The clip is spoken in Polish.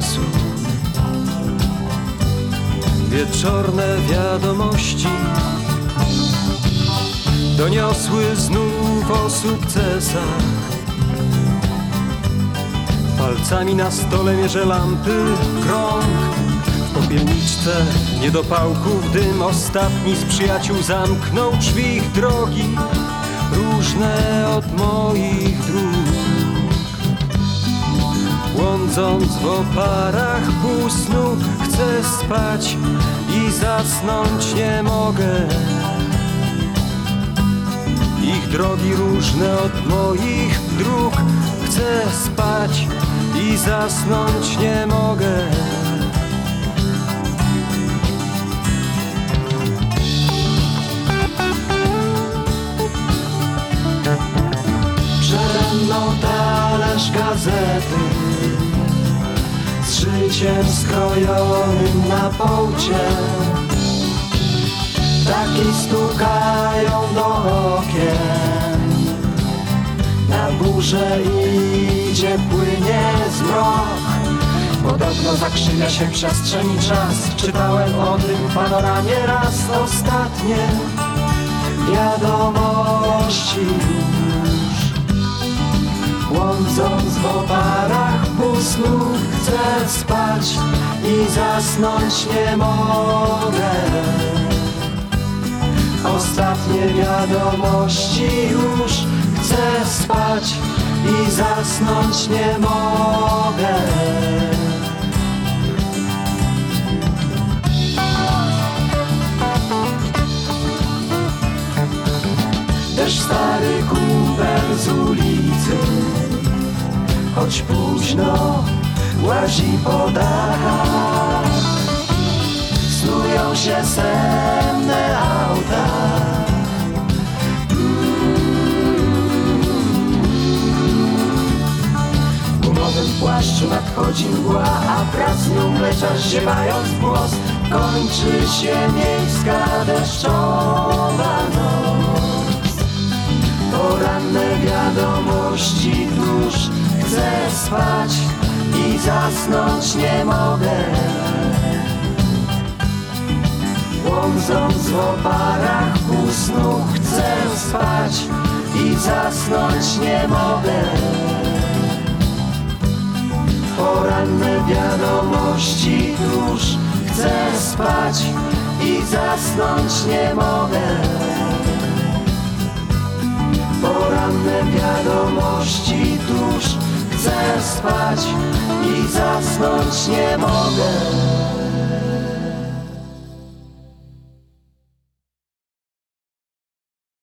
adresu. Wieczorne wiadomości doniosły znów o sukcesach. Palcami na stole mierzę lampy krąg. W popielniczce niedopałków dym. Ostatni z przyjaciół zamknął drzwi ich drogi, różne od moich dróg. Błądząc w oparach pół snu, chcę spać i zasnąć nie mogę. Ich drogi różne od moich dróg. Chcę spać i zasnąć nie mogę. Przede mną talerz gazety z życiem skrojonym na połcie. Ptaki stukają do okien. Na burzę idzie, płynie zmrok. Podobno zakrzywia się przestrzeń i czas. Czytałem o tym w panoramie raz. Ostatnie wiadomości już. Błądząc w oparach pół snu, chcę spać i zasnąć nie mogę. Ostatnie wiadomości już. Chcę spać i zasnąć nie mogę. Też stary kumpel z ulicy, choć późno łazi po dachach. Snują się senne auta. W gumowym płaszczu nadchodzi mgła, a wraz z nią mleczarz ziewając w głos. Kończy się miejska deszczowa noc. Poranne wiadomości tuż. Chcę spać i zasnąć nie mogę. Błądząc w oparach pół snu, chcę spać i zasnąć nie mogę. Poranne wiadomości tuż. Chcę spać i zasnąć nie mogę. Poranne wiadomości tuż. Chcę spać i zasnąć nie mogę.